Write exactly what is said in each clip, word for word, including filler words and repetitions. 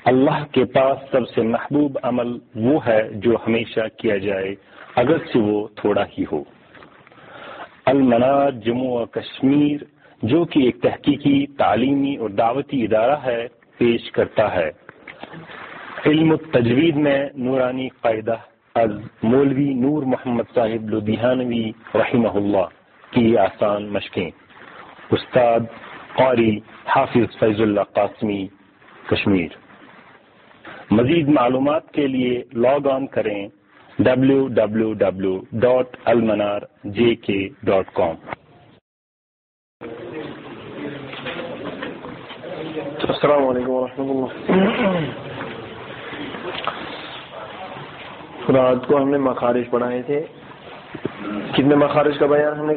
اللہ کے پاس سب سے محبوب عمل وہ ہے جو ہمیشہ کیا جائے اگرچہ وہ تھوڑا ہی ہو۔ المنار جموں و کشمیر جو کہ ایک تحقیقی، تعلیمی اور دعوتی ادارہ ہے، پیش کرتا ہے علم التجوید میں نورانی قاعدہ از مولوی نور محمد صاحب لدھیانوی رحمہ اللہ کی آسان مشقیں، استاد قاری حافظ فیض اللہ قاسمی، کشمیر۔ مزید معلومات کے لیے لاگ آن کریں W W W dot Almanar J K dot کام۔ السلام علیکم ورحمۃ اللہ۔ رات کو ہم نے مخارج پڑھائے تھے، کتنے مخارج کا بیان ہم نے؟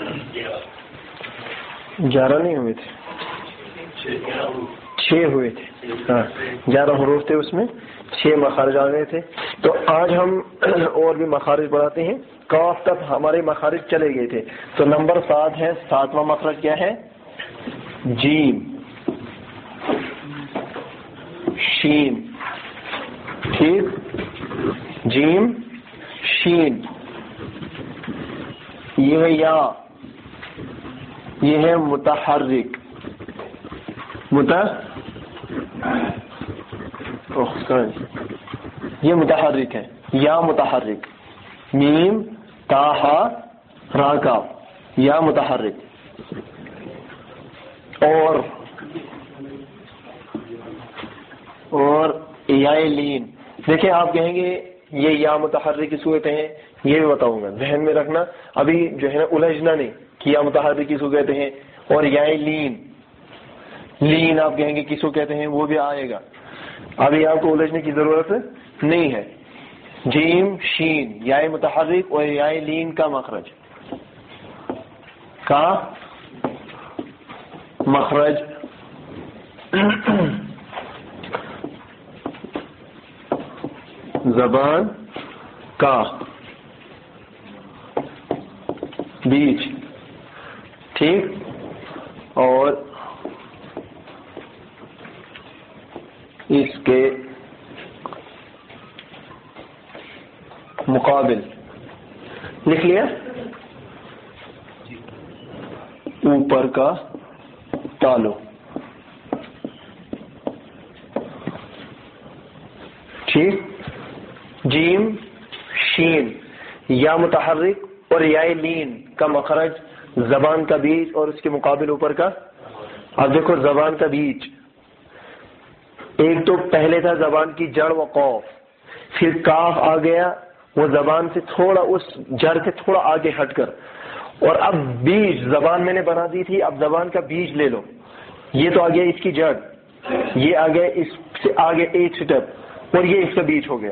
گیارہ نہیں ہوئے تھے، چھ ہوئے تھے، ہاں گیارہ حروف تھے، اس میں چھ مخارج آ گئے تھے۔ تو آج ہم اور بھی مخارج پڑھاتے ہیں۔ کاف تک ہمارے مخارج چلے گئے تھے، تو نمبر سات ہے، ساتواں مخرج کیا ہے؟ جیم، شین، ٹھیک، جیم، شین، یہ ہے یا، یہ ہے متحرک، متا یہ متحرک ہے، یا متحرک، میم تاہا راکا، یا متحرک۔ اور اور یا لین، دیکھیں آپ کہیں گے یہ یا متحرک کی صورتیں ہیں، یہ بھی بتاؤں گا، ذہن میں رکھنا، ابھی جو ہے نا الجھنا نہیں کہ یا متحرک کس کو کہتے ہیں، اور یا لین، لین آپ کہیں گے کس کو کہتے ہیں، وہ بھی آئے گا، ابھی آپ کو الجھنے کی ضرورت نہیں ہے۔ جیم، شین، یا متحرک اور یا لین کا مخرج کا مخرج زبان کا بیچ، ٹھیک، اور اس کے مقابل، لکھ لیا، اوپر کا تالو، ٹھیک۔ جیم، شین، یا متحرک اور یا لین کا مخرج زبان کا بیچ اور اس کے مقابل اوپر کا۔ اب دیکھو زبان کا بیچ، ایک تو پہلے تھا زبان کی جڑ و قوف، پھر کاف آ گیا، وہ زبان سے تھوڑا اس جڑ سے تھوڑا آگے ہٹ کر، اور اب بیج زبان میں نے بنا دی تھی، اب زبان کا بیج لے لو، یہ تو آ گیا اس کی جڑ، یہ آ گیا اس سے آگے ایک سٹیپ، اور یہ اس کا بیج ہو گیا۔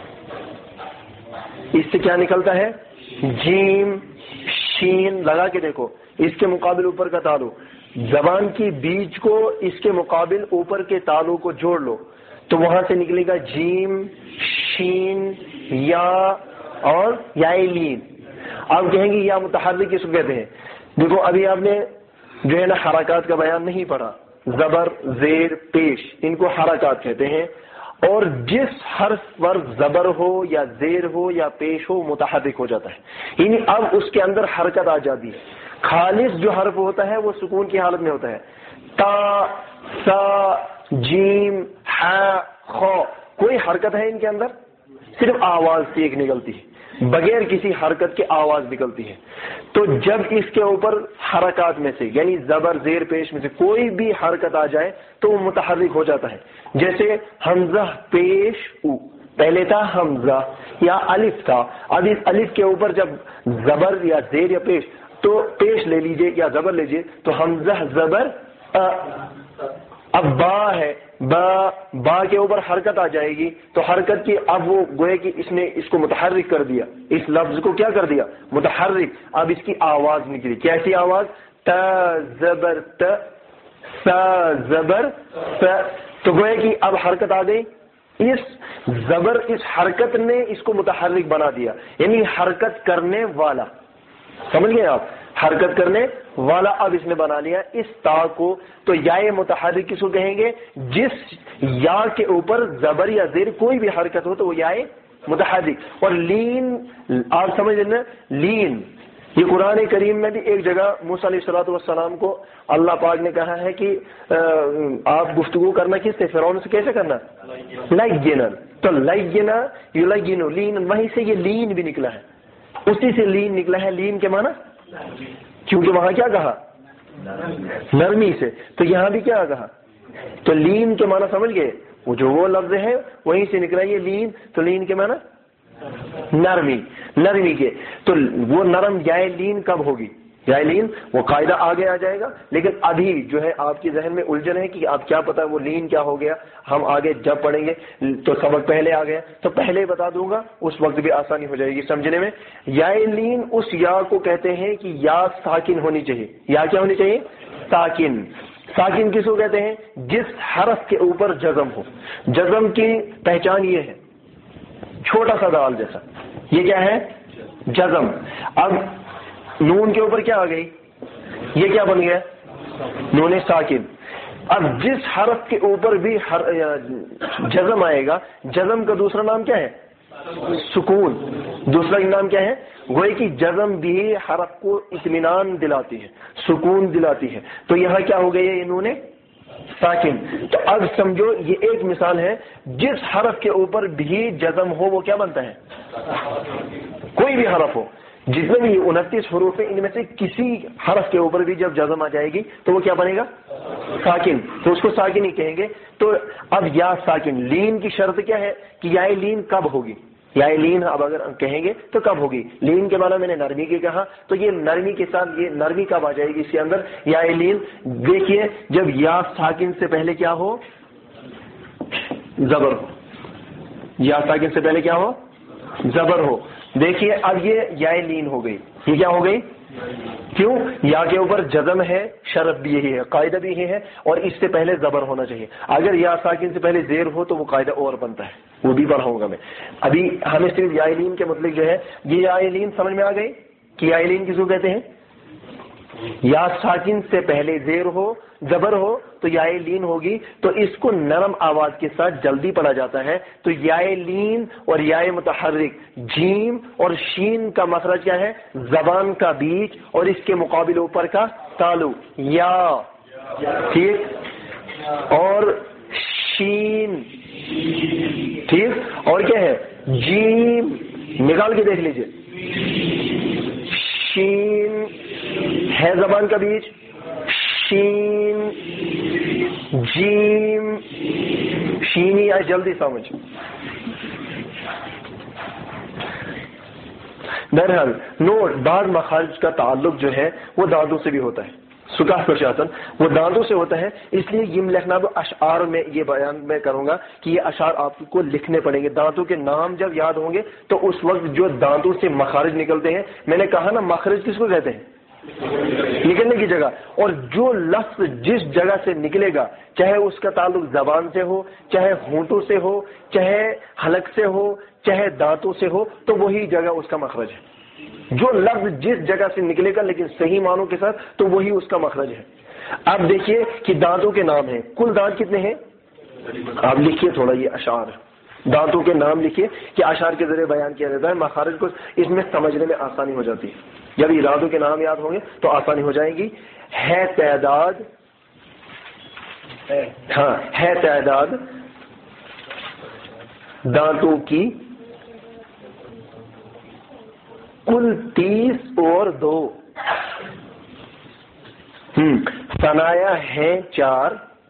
اس سے کیا نکلتا ہے؟ جیم، شین، لگا کے دیکھو، اس کے مقابل اوپر کا تالو، زبان کی بیج کو اس کے مقابل اوپر کے تالو کو جوڑ لو، تو وہاں سے نکلے گا جیم، شین، یا اور یا لین۔ آپ کہیں گے یا متحرک کس کو کہتے ہیں؟ دیکھو ابھی آپ نے جو ہے نا حرکات کا بیان نہیں پڑھا، زبر، زیر، پیش، ان کو حرکات کہتے ہیں، اور جس حرف پر زبر ہو یا زیر ہو یا پیش ہو متحرک ہو جاتا ہے، یعنی اب اس کے اندر حرکت آ جاتی ہے۔ خالص جو حرف ہوتا ہے وہ سکون کی حالت میں ہوتا ہے، تا، سا، جیم، ح، خ، کوئی حرکت ہے ان کے اندر؟ صرف آواز سے ایک نکلتی ہے، بغیر کسی حرکت کے آواز نکلتی ہے۔ تو جب اس کے اوپر حرکات میں سے یعنی زبر، زیر، پیش میں سے کوئی بھی حرکت آ جائے تو وہ متحرک ہو جاتا ہے۔ جیسے حمزہ پیش او، پہلے تھا حمزہ یا الف تھا، اب اس الف کے اوپر جب زبر یا زیر یا پیش، تو پیش لے لیجئے یا زبر لیجئے، تو حمزہ زبر ا۔ اب با ہے، با، با کے اوپر حرکت آ جائے گی، تو حرکت کی اب وہ گوئے کہ اس نے اس کو متحرک کر دیا، اس لفظ کو کیا کر دیا؟ متحرک۔ اب اس کی آواز نکلی، کیسی آواز؟ تا زبر ت، سا زبر س، تو گوئے کہ اب حرکت آ گئی، اس زبر، اس حرکت نے اس کو متحرک بنا دیا، یعنی حرکت کرنے والا، سمجھ گئے آپ؟ حرکت کرنے والا اب اس نے بنا لیا اس تا کو. تو یا متحرک کس کو کہیں گے؟ جس یا کے اوپر زبر یا زیر کوئی بھی حرکت ہو تو وہ یا متحرک. اور لین آپ سمجھ لینا، لین یہ قرآن کریم میں بھی ایک جگہ موسیٰ علیہ الصلوۃ والسلام کو اللہ پاک نے کہا ہے کہ آپ گفتگو کرنا کس سے؟ فرعون سے. کیسے کرنا؟ لینا. تو لینا یلین لین، وہیں سے یہ لین بھی نکلا ہے، اسی سے لین نکلا ہے. لین کے معنی کیونکہ وہاں کیا کہا؟ نرمی سے. تو یہاں بھی کیا کہا؟ تو لین کے معنی سمجھ گئے؟ وہ جو وہ لفظ ہے وہیں سے نکلا یہ لین. تو لین کے معنی نرمی، نرمی کے. تو وہ نرم جائے لین کب ہوگی؟ جائے لین وہ قاعدہ آگے آ جائے گا، لیکن ابھی جو ہے آپ کے ذہن میں الجھن ہے کہ آپ کیا پتا وہ لین کیا ہو گیا. ہم آگے جب پڑھیں گے تو سبق پہلے آ گیا تو پہلے بتا دوں گا، اس وقت بھی آسانی ہو جائے گی سمجھنے میں. یا لین اس یا کو کہتے ہیں کہ یا ساکن ہونی چاہیے. یا کیا ہونی چاہیے؟ ساکن. ساکن کس کو کہتے ہیں؟ جس حرف کے اوپر جزم ہو. جزم کی پہچان یہ ہے، چھوٹا سا دال جیسا، یہ کیا ہے؟ جزم. اب نون کے اوپر کیا آ گئی؟ یہ کیا بن گیا؟ نون ساکن. اب جس حرف کے اوپر بھی جزم آئے گا، جزم کا دوسرا نام کیا ہے؟ سکون. دوسرا نام کیا ہے؟ گوئے کہ جزم بھی حرف کو اطمینان دلاتی ہے، سکون دلاتی ہے. تو یہاں کیا ہو گئی ہے؟ یہ نون ساکن. تو اب سمجھو یہ ایک مثال ہے، جس حرف کے اوپر بھی جزم ہو وہ کیا بنتا ہے؟ کوئی بھی حرف ہو، جتنے بھی انتیس حروف ہیں ان میں سے کسی حرف کے اوپر بھی جب جزم آ جائے گی تو وہ کیا بنے گا؟ ساکن. تو اس کو ساکن ہی کہیں گے. تو اب یا ساکن. لین کی شرط کیا ہے کہ یا لین کب ہوگی؟ یا لین اب اگر کہیں گے تو کب ہوگی؟ لین کے معنی میں نے نرمی کے کہا، تو یہ نرمی کے ساتھ یہ نرمی کب آ جائے گی اس کے اندر؟ یا لین. دیکھیے جب یا ساکن سے پہلے کیا ہو؟ زبر ہو. یا ساکن سے پہلے کیا ہو؟ زبر ہو. دیکھیے اب یہ یا لین ہو گئی. یہ کیا ہو گئی؟ کیوں؟ یا کے اوپر جزم ہے، شرط بھی یہی ہے، قاعدہ بھی یہی ہے، اور اس سے پہلے زبر ہونا چاہیے. اگر یا ساکن سے پہلے زیر ہو تو وہ قاعدہ اور بنتا ہے، وہ بھی پڑھاؤں گا میں. ابھی ہمیں صرف یا لین کے مطلب جو ہے یہ یا لین سمجھ میں آ گئی کہ یا لین کس کو کہتے ہیں؟ یا ساکن سے پہلے زیر ہو، زبر ہو تو یا لین ہوگی. تو اس کو نرم آواز کے ساتھ جلدی پڑھا جاتا ہے. تو یا لین اور یا متحرک جیم اور شین کا مخرج کیا ہے؟ زبان کا بیچ اور اس کے مقابل اوپر کا تالو یا. ٹھیک. اور شین. ٹھیک. اور کیا ہے؟ جیم. نکال کے دیکھ لیجئے. شین ہے زبان کا بیچ، شین جیم شینی. آئے جلدی سمجھ. بہرحال نوٹ، بعض مخارج کا تعلق جو ہے وہ دانتوں سے بھی ہوتا ہے. سکاح پرشاسن وہ دانتوں سے ہوتا ہے. اس لیے یہ لکھنا بھی اشعار میں یہ بیان میں کروں گا کہ یہ اشعار آپ کو لکھنے پڑیں گے. دانتوں کے نام جب یاد ہوں گے تو اس وقت جو دانتوں سے مخارج نکلتے ہیں، میں نے کہا نا مخرج کس کو کہتے ہیں؟ نکلنے کی جگہ. اور جو لفظ جس جگہ سے نکلے گا، چاہے اس کا تعلق زبان سے ہو، چاہے ہونٹوں سے ہو، چاہے حلق سے ہو، چاہے دانتوں سے ہو، تو وہی جگہ اس کا مخرج ہے. جو لفظ جس جگہ سے نکلے گا لیکن صحیح معنوں کے ساتھ تو وہی اس کا مخرج ہے. اب دیکھیے کہ دانتوں کے نام ہیں. کل دانت کتنے ہیں؟ آپ لکھیے تھوڑا یہ اشعار، دانتوں کے نام لکھیے کہ اشعار کے ذریعے بیان کیا جاتا ہے. مخارج کو اس میں سمجھنے میں آسانی ہو جاتی ہے. جب یہ دانتوں کے نام یاد ہوں گے تو آسانی ہو جائے گی. ہے تعداد، ہاں ہے تعداد دانتوں کی کل تیس اور دو. ہم ثنایا ہے چار.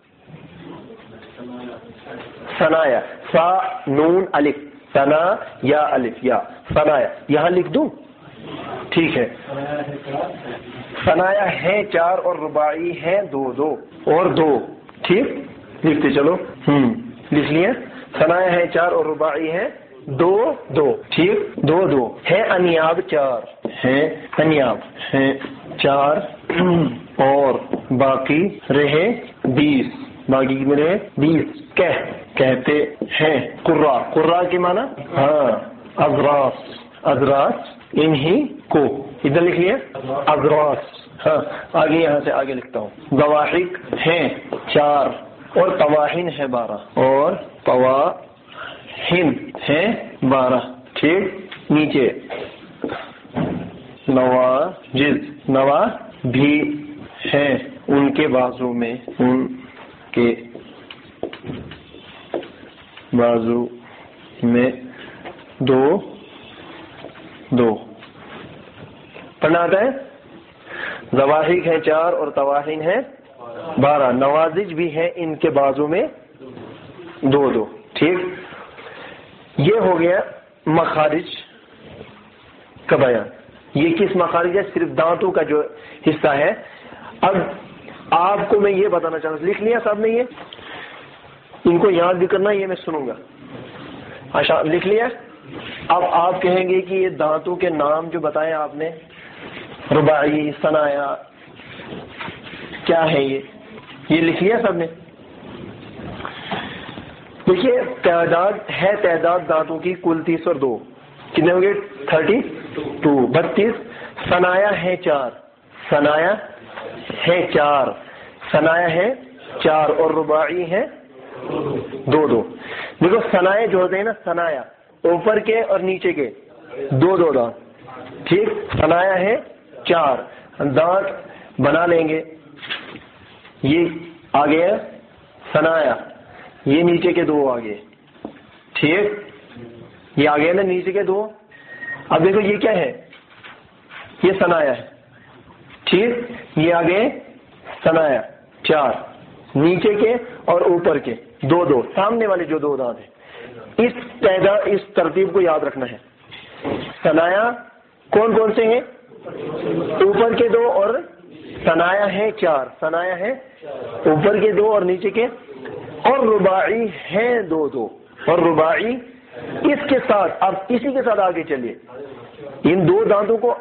ثنایا سا نون الف، ثنا یا الف یا ثنایا. یہاں لکھ دوں؟ ٹھیک ہے. ثنایا ہے چار اور رباعی ہے دو دو اور دو. ٹھیک، لکھتے چلو. ہم لکھ لیے. ثنایا ہے چار اور رباعی ہے دو دو. ٹھیک، دو دو. ہے انیاب چار، ہے انیاب ہے چار اور باقی رہے بیس. باقی کتنے رہے؟ بیس. کہہ کہتے ہیں. قرا، قرا کے معنی ہاں اضراس، अजरास इन्हीं को, इधर लिख लिया अजरास। हाँ, आगे यहाँ से आगे लिखता हूँ। दवाहिक हैं चार और तवाहिन है बारह, और तवाहिन है बारह। ठीक, नीचे नवाजिज, नवा भी है उनके बाजू में, उनके बाजू में दो दो। पढ़ना आता है? ज़वाहिक है चार और तवाहिन है बारह, नवाजिज भी है इनके बाजू में दो दो। ठीक, ये हो गया मखारिज का बयान। ये किस मखारिज है? सिर्फ दांतों का जो हिस्सा है। अब आपको मैं ये बताना चाहता हूँ, लिख लिया साहब ने? ये इनको याद भी करना, ये मैं सुनूंगा। अच्छा, लिख लिया? अब आप कहेंगे कि ये दांतों के नाम जो बताए आपने, रुबाई, सनाया, क्या है ये? ये लिख लिया सबने? देखिए, तादाद है, तादाद दांतों की कुल तीस और दो, कितने होंगे? थर्टी टू, बत्तीस। सनाया है चार, सनाया है चार, सनाया है चार, और रुबाई है दो दो। देखो, सनाए जो होते हैं ना, सनाया ऊपर के और नीचे के दो दो दांत। ठीक, सनाया है चार, दांत बना लेंगे। ये आ गया सनाया, ये नीचे के दो आ गए। ठीक, ये आ गया ना नीचे के दो। अब देखो ये क्या है? ये सनाया है। ठीक, ये आ गए सनाया चार, नीचे के और ऊपर के दो दो, सामने वाले जो दो दांत है। इस पैदा इस तरतीब को याद रखना है। सनाया कौन कौन से हैं? ऊपर के दो, और सनाया है चार, सनाया है ऊपर के दो और नीचे के, और रुबाई है दो दो, और रुबाई इसके साथ। अब इसी के साथ आगे चलिए, इन दो दांतों को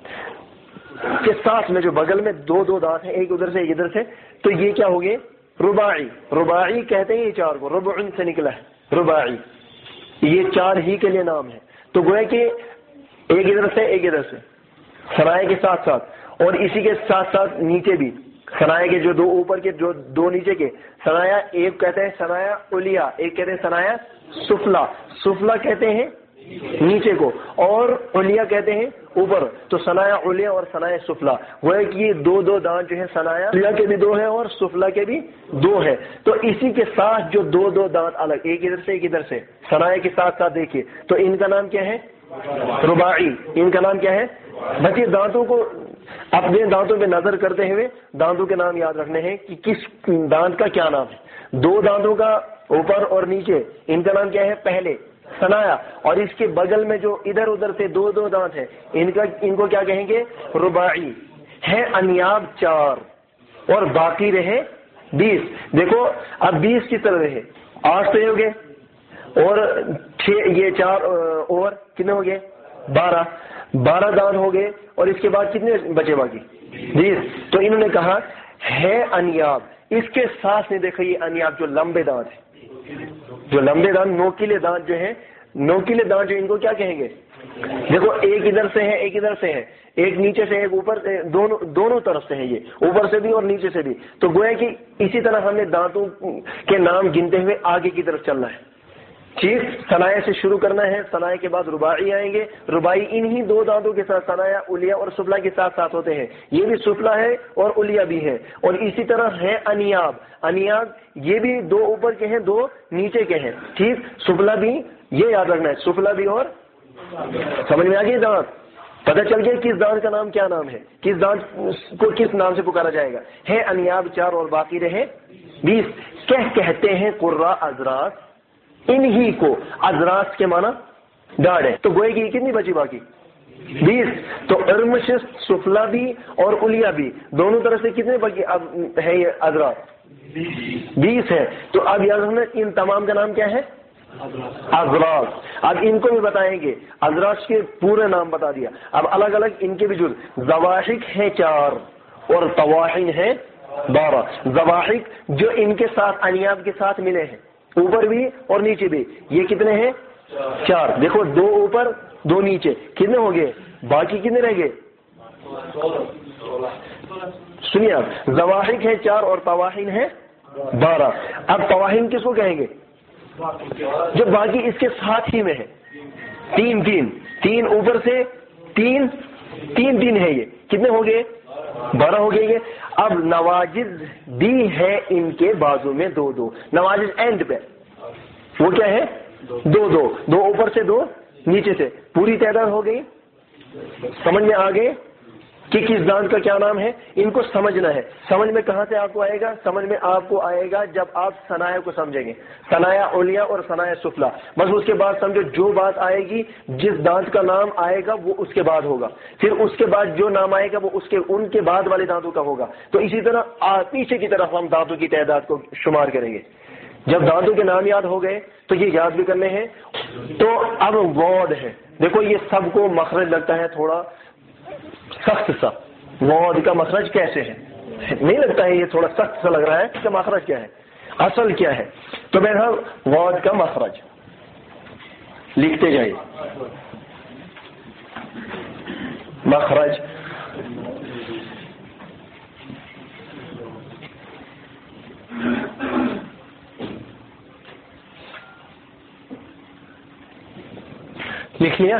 के साथ में जो बगल में दो दो दांत हैं, एक उधर से एक इधर से, तो ये क्या हो गए? रुबाई। रुबाई कहते हैं ये चार को, रुबउन से निकला है रुबाई। ये चार ही के लिए नाम है। तो गोया कि एक इधर से एक इधर से, सनाए के साथ साथ, और इसी के साथ साथ नीचे भी सनाए के जो दो ऊपर के जो दो नीचे के, सनाया एक कहते हैं सनाया उलिया, एक कहते हैं सनाया सुफला। सुफला कहते हैं नीचे को, और उलिया कहते हैं ऊपर। तो सनाया उलिया और सनाया सुफला, वो है कि ये दो दो दांत जो है, सनाया उलिया के भी दो है और सुफला के भी दो है। तो इसी के साथ जो दो दो दांत अलग, एक इधर से एक इधर से, सनाया के साथ साथ देखिए, तो इनका नाम क्या है? रुबाई। इनका नाम क्या है? बच्चे दांतों को अपने दांतों पे नजर करते हुए दांतों के नाम याद रखने हैं कि किस दांत का क्या नाम है। दो दांतों का ऊपर और नीचे, इनका नाम क्या है? पहले सनाया, और इसके बगल में जो इधर उधर से दो दो दांत है, इनका इनको क्या कहेंगे? रुबाई। है अनियाब चार और बाकी रहे बीस। देखो, अब बीस की तरह रहे, आठ तो हो गए, और छह, ये चार और कितने हो गए? बारह। बारह दांत हो गए, और इसके बाद कितने बचे बाकी? बीस। तो इन्होंने कहा है अनियाब। इसके साथ में देखो, ये अनियाब जो लंबे दांत है, जो लंबे दांत, नोकीले दांत जो है, नोकीले दांत जो, इनको क्या कहेंगे? देखो, एक इधर से है एक इधर से है, एक नीचे से एक ऊपर से, दोनों दोनों तरफ से है, ये ऊपर से भी और नीचे से भी। तो गोया कि इसी तरह हमें दांतों के नाम गिनते हुए आगे की तरफ चलना है। ठीक, सनाया से शुरू करना है, सनाया के बाद रुबाई आएंगे। रुबाई इन्हीं दो दांतों के साथ, सनाया उलिया और सुफला के साथ साथ होते हैं। ये भी सुफला है और उलिया भी है। और इसी तरह है अनियाब। अनियाब ये भी दो ऊपर के हैं, दो नीचे के हैं। ठीक, सुफला भी, ये याद रखना है, सुफला भी। और समझ में आ गई दांत? पता चल गया किस दांत का नाम क्या नाम है, किस दांत को किस नाम से पुकारा जाएगा। है अनियाब चार और बाकी रहे बीस। कह कहते हैं कुर्रा अजरास इन्हीं को। अजरास के माना दाढ़ है। तो गोए की कितनी बची बाकी? बीस। तो इर्मशिस, सुफला भी और उलिया भी, दोनों तरफ से कितने बाकी अब है? ये अजरास बीस है। तो अब याद रखना, इन तमाम का नाम क्या है? अजरास। अब इनको भी बताएंगे, अजरास के पूरे नाम बता दिया। अब अलग अलग इनके भी जुज, ज़वाहिक है चार और तवाहिन है बारह। ज़वाहिक जो इनके साथ अनियाब के साथ मिले हैं, ऊपर भी और नीचे भी, ये कितने हैं? چار. دیکھو دو اوپر دو نیچے کتنے ہو گئے؟ باقی کتنے رہ گئے؟ سنیے آپ، زواحق ہے چار اور طواحین ہے بارہ. اب طواحین کس کو کہیں گے؟ جو باقی اس کے ساتھ ہی میں ہے. تین تین تین اوپر سے تین تین تین ہے، یہ کتنے ہو گئے؟ بارہ ہو گئے. اب نواجز بھی ہے ان کے بازو میں دو دو. نواجز اینڈ پہ وہ کیا ہے؟ دو دو. دو اوپر سے دو نیچے سے، پوری تعداد ہو گئی. سمجھ میں آ گئے کہ کس دانت کا کیا نام ہے؟ ان کو سمجھنا ہے. سمجھ میں کہاں سے آپ کو آئے گا؟ سمجھ میں آپ کو آئے گا جب آپ ثنایا کو سمجھیں گے، ثنایا علیا اور ثنایا سفلا. بس اس کے بعد سمجھو جو بات آئے گی، جس دانت کا نام آئے گا وہ اس کے بعد ہوگا، پھر اس کے بعد جو نام آئے گا وہ اس کے ان کے بعد والے دانتوں کا ہوگا. تو اسی طرح پیچھے کی طرف ہم دانتوں کی تعداد کو شمار کریں گے. جب دانتوں کے نام یاد ہو گئے تو یہ یاد بھی کرنے ہیں. تو اب ووڈ ہے. دیکھو یہ سب کو مخرج لگتا ہے تھوڑا سخت سا. ووڈ کا مخرج کیسے ہے؟ نہیں لگتا ہے یہ تھوڑا سخت سا لگ رہا ہے. اس کا مخرج کیا ہے؟ اصل کیا ہے؟ تو بہرحال ووڈ کا مخرج لکھتے جائیے. مخرج لکھ لیا.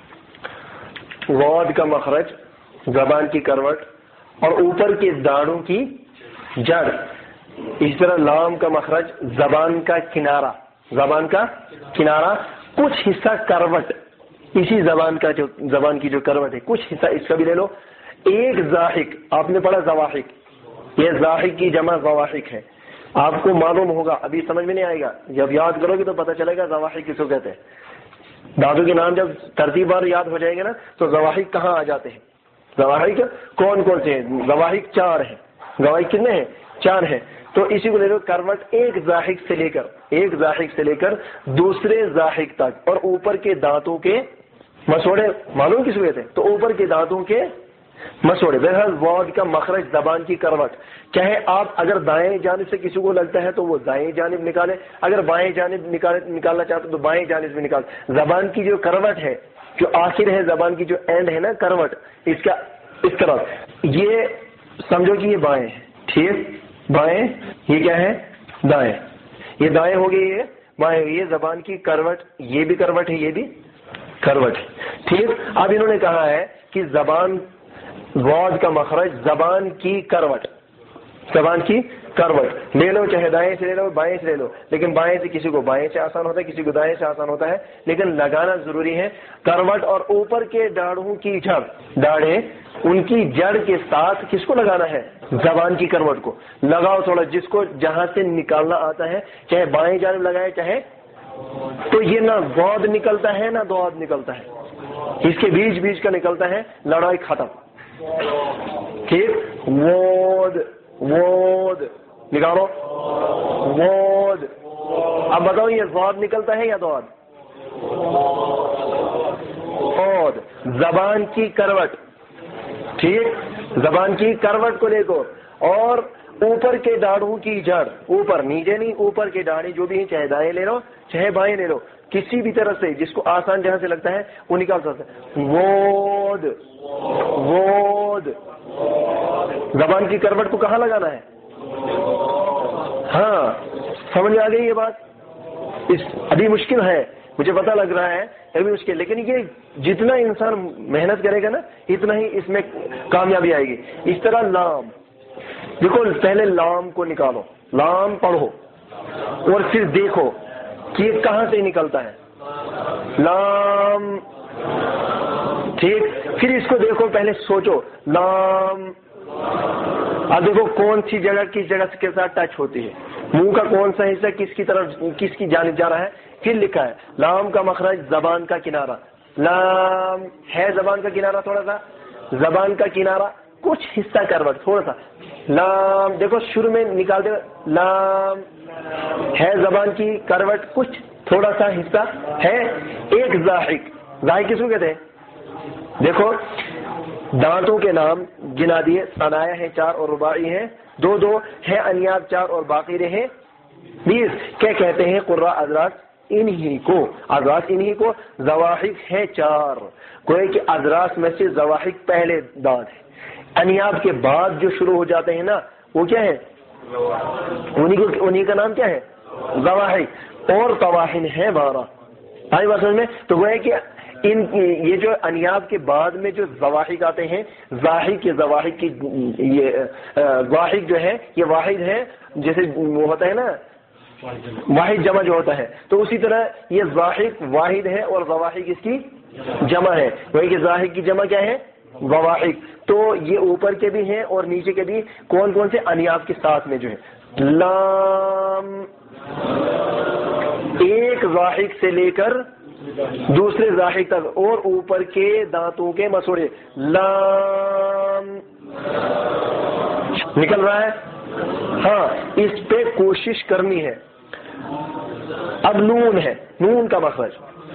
ووڈ کا مخرج، زبان کی کروٹ اور اوپر کے داڑوں کی جڑ. اس طرح لام کا مخرج، زبان کا کنارہ، زبان کا کنارہ، کچھ حصہ کروٹ، اسی زبان کا جو زبان کی جو کروٹ ہے کچھ حصہ اس کا بھی لے لو. ایک زاحق، آپ نے پڑھا زواحق، یہ زاحق کی جمع زواحق ہے. آپ کو معلوم ہوگا، ابھی سمجھ میں نہیں آئے گا، جب یاد کرو گے تو پتہ چلے گا زواحق کس کو کہتے ہیں. دانتوں کے نام جب ترتیب بار یاد ہو جائیں گے نا تو زواحق کہاں آ جاتے ہیں. زواحق کون کون سے ہیں؟ زواحق چار ہیں. زواحق کتنے ہیں؟ چار ہیں. تو اسی کو لے لو. کروٹ ایک زاحق سے لے کر ایک زاحق سے لے کر دوسرے زاحق تک، اور اوپر کے دانتوں کے مسوڑے. معلوم کس کو کہتے ہیں؟ تو اوپر کے دانتوں کے مسوڑے. بہرحال ووڈ کا مخرج زبان کی کروٹ. چاہے آپ اگر دائیں جانب سے کسی کو لگتا ہے تو وہ دائیں جانب نکالے، اگر بائیں جانب نکالنا چاہتے تو بائیں جانب بھی نکال. زبان کی جو کروٹ ہے، جو آخر ہے زبان کی، جو اینڈ ہے نا کروٹ، اس کا اس طرف یہ سمجھو کہ یہ بائیں ہے. ٹھیک، بائیں. یہ کیا ہے؟ دائیں. یہ دائیں ہو گئی، یہ بائیں. یہ زبان کی کروٹ، یہ بھی کروٹ ہے، یہ بھی کروٹ ہے. ٹھیک. اب انہوں نے کہا ہے کہ زبان ووڈ کا مخرج زبان کی کروٹ، زبان کی کروٹ لے لو، چاہے دائیں سے لے لو بائیں سے لے لو. لیکن بائیں سے کسی کو بائیں سے آسان ہوتا ہے، کسی کو دائیں سے آسان ہوتا ہے، لیکن لگانا ضروری ہے. کروٹ اور اوپر کے داڑھوں کی جڑ، داڑھیں ان کی جڑ کے ساتھ کس کو لگانا ہے؟ زبان کی کروٹ کو لگاؤ تھوڑا، جس کو جہاں سے نکالنا آتا ہے، چاہے بائیں جانب لگائے چاہے. تو یہ نہ ووڈ نکلتا ہے نہ دواد نکلتا ہے، اس کے بیچ بیچ کا نکلتا ہے. لڑائی ختم. ٹھیک. ووڈ ووڈ نکالو. ووڈ. اب بتاؤ یہ ووڈ نکلتا ہے یا دواد؟ ووڈ. زبان کی کروٹ. ٹھیک. زبان کی کروٹ کو لے کو، اور اوپر کے داڑھوں کی جڑ، اوپر نیچے نہیں، اوپر کے داڑھی جو بھی ہیں، چاہے دائیں لے لو چاہے بائیں لے لو، کسی بھی طرح سے جس کو آسان جہاں سے لگتا ہے وہ نکال سکتا ہے. ووڈ ووڈ. زبان کی کروٹ کو کہاں لگانا ہے؟ ہاں سمجھ میں آ گئی یہ بات؟ اس ابھی مشکل ہے، مجھے پتہ لگ رہا ہے ابھی مشکل، لیکن یہ جتنا انسان محنت کرے گا نا اتنا ہی اس میں کامیابی آئے گی. اس طرح لام. دیکھو پہلے لام کو نکالو، لام پڑھو اور پھر دیکھو کہ یہ کہاں سے نکلتا ہے. لام. ٹھیک. پھر اس کو دیکھو، پہلے سوچو لام. اب دیکھو کون سی جگہ کس جگہ کے ساتھ ٹچ ہوتی ہے، منہ کا کون سا حصہ کس کی طرف کس کی جانب جا رہا ہے. پھر لکھا ہے لام کا مخرج زبان کا کنارہ. لام ہے زبان کا کنارہ، تھوڑا سا زبان کا کنارہ، کچھ حصہ کروٹ تھوڑا سا. لام دیکھو شروع میں نکالتے ہوئے لام ہے زبان کی کروٹ، کچھ تھوڑا سا حصہ ہے. ایک زاحق. زاحق کس کو کہتے ہیں؟ دیکھو دانتوں کے نام گنا دیے. ثنایا ہے چار اور رباعی ہیں دو دو، ہے انیاب چار اور باقی رہے بیس. کیا کہتے ہیں قراء حضرات؟ انہی کو, اضراس انہی کو, زواحق ہے چار. کوئی کہ اضراس میں سے زواحق پہلے دانت ہے, انیاب کے بعد جو شروع ہو جاتے ہیں نا وہ کیا ہے, انہی کو, انہی کا نام کیا ہے, زواحق. اور طواحن ہے بارہ. آئی بات سمجھ میں؟ تو وہ ہے کہ ان یہ جو انیاب کے بعد میں جو زواحق آتے ہیں, زاحق کے زواحق کی یہ واحد جو ہے یہ واحد ہے, جیسے وہ ہوتا ہے نا واحد جمع جو ہوتا ہے, تو اسی طرح یہ زاحق واحد ہے اور زواحق اس کی جمع ہے. وہی کہ زاحق کی جمع کیا ہے, زواحق. تو یہ اوپر کے بھی ہیں اور نیچے کے بھی. کون کون سے انیاب کے ساتھ میں جو ہے لام, ایک زاحق سے لے کر دوسرے زاحق تک, اور اوپر کے دانتوں کے مسوڑے لام نکل رہا ہے. ہاں اس پہ کوشش کرنی ہے. اب نون ہے, نون کا مخرج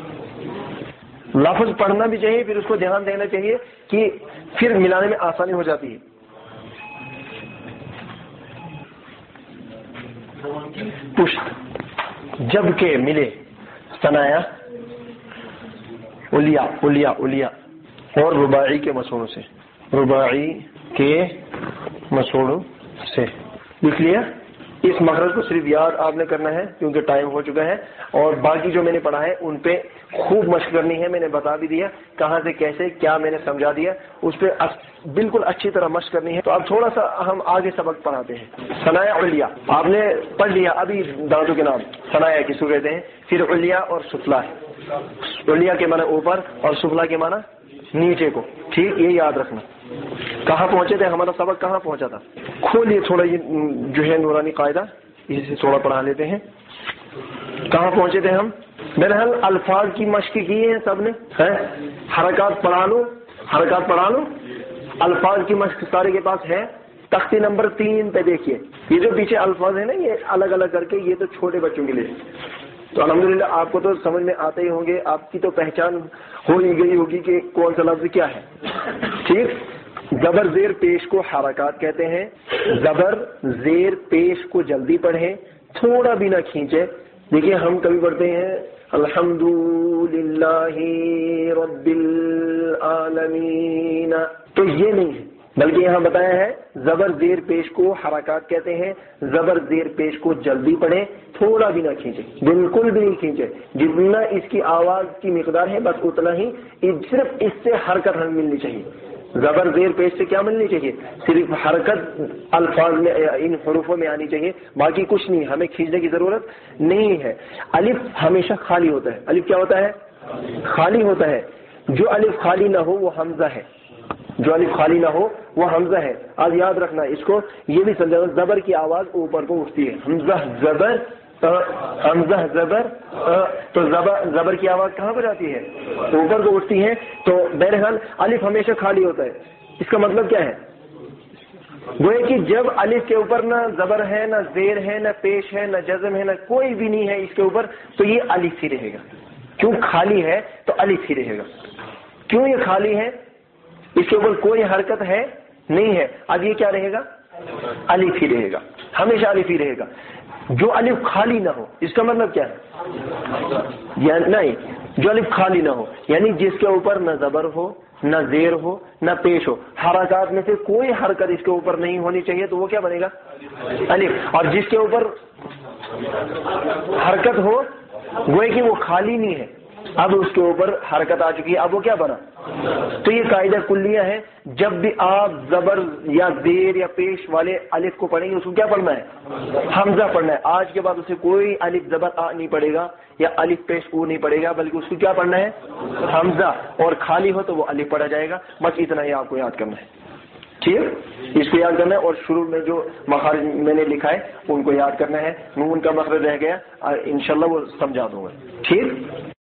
لفظ پڑھنا بھی چاہیے, پھر اس کو دھیان دینا چاہیے کہ پھر ملانے میں آسانی ہو جاتی ہے. پشت جب کہ ملے ثنایا الیا الیا الیا اور رباعی کے مسوڑوں سے, رباعی کے مسوڑوں سے. لکھ لیا؟ اس مخرج کو صرف یاد آپ نے کرنا ہے کیونکہ ٹائم ہو چکا ہے, اور باقی جو میں نے پڑھا ہے ان پہ خوب مشق کرنی ہے. میں نے بتا بھی دیا کہاں سے کیسے کیا میں نے سمجھا دیا, اس پہ بالکل اچھی طرح مشق کرنی ہے. تو اب تھوڑا سا ہم آگے سبق پڑھاتے ہیں. ثنایا علیا آپ نے پڑھ لیا ابھی, دانتوں کے نام ثنایا کس کو کہتے ہیں. پھر علیا اور سفلا ہے. علیا کے معنی اوپر اور سفلا کے معنی نیچے کو. ٹھیک, یہ یاد رکھنا. کہاں پہنچے تھے, ہمارا سبق کہاں پہنچا تھا؟ کھولئے تھوڑا یہ جو ہے نورانی قاعدہ, اسی سے تھوڑا پڑھا لیتے ہیں. کہاں پہنچے تھے ہم؟ بہرحال الفاظ کی مشق کی ہے سب نے, حرکات پڑھا لو, حرکات پڑھا لو. الفاظ کی مشق سارے کے پاس ہے. تختی نمبر تین پہ دیکھیے, یہ جو پیچھے الفاظ ہیں نا یہ الگ الگ کر کے, یہ تو چھوٹے بچوں کے لیے. تو الحمدللہ آپ کو تو سمجھ میں آتے ہی ہوں گے, آپ کی تو پہچان ہو ہی گئی ہوگی کہ کون سا لفظ کیا ہے. ٹھیک, زبر زیر پیش کو حرکات کہتے ہیں. زبر زیر پیش کو جلدی پڑھیں, تھوڑا بھی نہ کھینچے. دیکھیے ہم کبھی پڑھتے ہیں الحمدللہ رب العالمین, تو یہ نہیں ہے, بلکہ یہاں بتایا ہے زبر زیر پیش کو حرکات کہتے ہیں. زبر زیر پیش کو جلدی پڑھیں, تھوڑا بھی نہ کھینچے, بالکل بھی نہیں کھینچے. جتنا اس کی آواز کی مقدار ہے بس اتنا ہی, صرف اس سے حرکت ہمیں ملنی چاہیے. زبر زیر پیش سے کیا ملنی چاہیے؟ صرف حرکت الفاظ میں ان حروفوں میں آنی چاہیے, باقی کچھ نہیں, ہمیں کھینچنے کی ضرورت نہیں ہے. الف ہمیشہ خالی ہوتا ہے. الف کیا ہوتا ہے؟ خالی ہوتا ہے. جو الف خالی نہ ہو وہ حمزہ ہے, جو الف خالی نہ ہو وہ حمزہ ہے. آج یاد رکھنا اس کو, یہ بھی سمجھا. زبر کی آواز اوپر کو اٹھتی ہے, حمزہ زبر, حمزہ زبر. تو زبر زبر کی آواز کہاں پر آتی ہے؟ اوپر کو اٹھتی ہے. تو بہرحال الف ہمیشہ خالی ہوتا ہے. اس کا مطلب کیا ہے؟ وہ کہ جب الف کے اوپر نہ زبر ہے, نہ زیر ہے, نہ پیش ہے, نہ جزم ہے, نہ کوئی بھی نہیں ہے اس کے اوپر, تو یہ الف ہی رہے گا. کیوں خالی ہے تو الف ہی رہے گا. کیوں یہ خالی ہے؟ اس کے اوپر کوئی حرکت ہے نہیں ہے. اب یہ کیا رہے گا؟ الف ہی رہے گا, ہمیشہ الف ہی رہے گا. جو الف خالی نہ ہو اس کا مطلب کیا ہے؟ یا نہیں, جو الف خالی نہ ہو یعنی جس کے اوپر نہ زبر ہو, نہ زیر ہو, نہ پیش ہو, حرکات میں سے کوئی حرکت اس کے اوپر نہیں ہونی چاہیے, تو وہ کیا بنے گا؟ الف. اور جس کے اوپر حرکت ہو وہ ہے کہ وہ خالی نہیں ہے, اب اس کے اوپر حرکت آ چکی ہے, اب وہ کیا بنا؟ تو یہ قاعدہ کلیہ ہے. جب بھی آپ زبر یا زیر یا پیش والے الف کو پڑھیں گے اس کو کیا پڑھنا ہے؟ حمزہ پڑھنا ہے. آج کے بعد اسے کوئی الف زبر آ نہیں پڑے گا یا الف پیش او نہیں پڑے گا, بلکہ اس کو کیا پڑھنا ہے؟ حمزہ. اور خالی ہو تو وہ الف پڑھا جائے گا. بس اتنا ہی آپ کو یاد کرنا ہے. ٹھیک, اس کو یاد کرنا ہے. اور شروع میں جو مخارج میں نے لکھا ہے ان کو یاد کرنا ہے. نون کا مخرج رہ گیا, انشاءاللہ وہ سمجھا دوں گا. ٹھیک.